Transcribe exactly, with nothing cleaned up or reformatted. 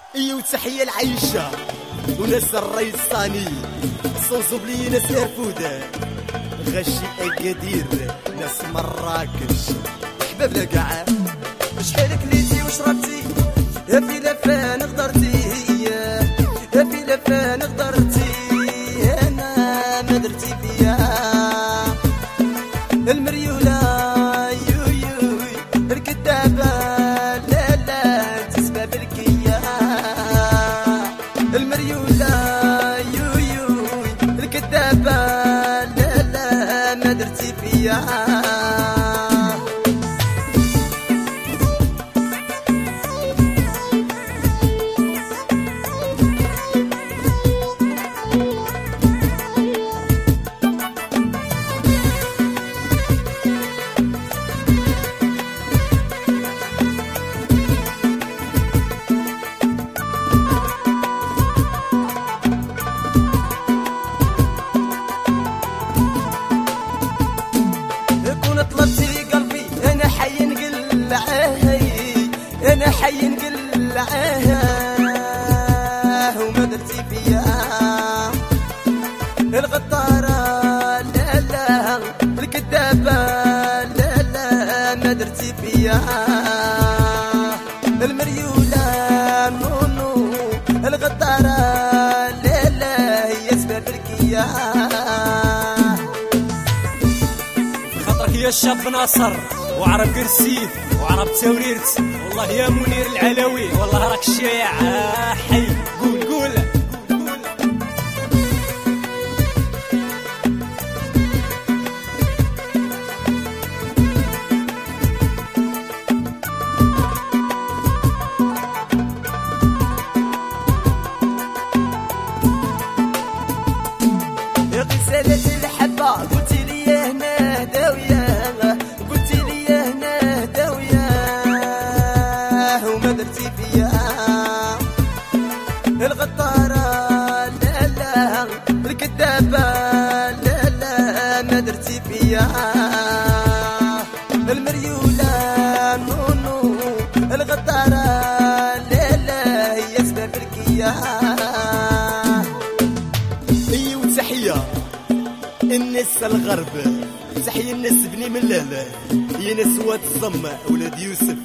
ايو تحية العيشة وناس الري الصاني صوصو بلي ناس الرفودة غشي اكادير ناس مراكش حبابنا قاع شحال كليتي وشربتي يا في لفان غدرتي هي يا في لفان غدرتي انا ما درتي فيا المريولة يويوي الكدابة لا لا تسبى بالكيا المريولة يويوي الكدابة لا لا ما درتي فيا انا حي نقلعها وما درتي فيا الغدارة لا لا الكدابة لا لا ما درتي فيا المريولة نونو الغدارة لا لا هي سبب الكيا خاطرك يا الشاب ناصر وعرب قرسيف وعرب توريرت والله يا منير العلوي والله راك الشيع حي قول قول يا غسالة الحبة قلتي لي هنا داوية قلتي لي هنا داوية وما درتي فيا الغدارة لا لا الكدابة لا لا ما درتي فيا المريولة نونو الغدارة لا لا هي سبب الكيا ايو تحية الناس الغرب تحية الناس بني من لهله هي ناس واد الصم ولاد يوسف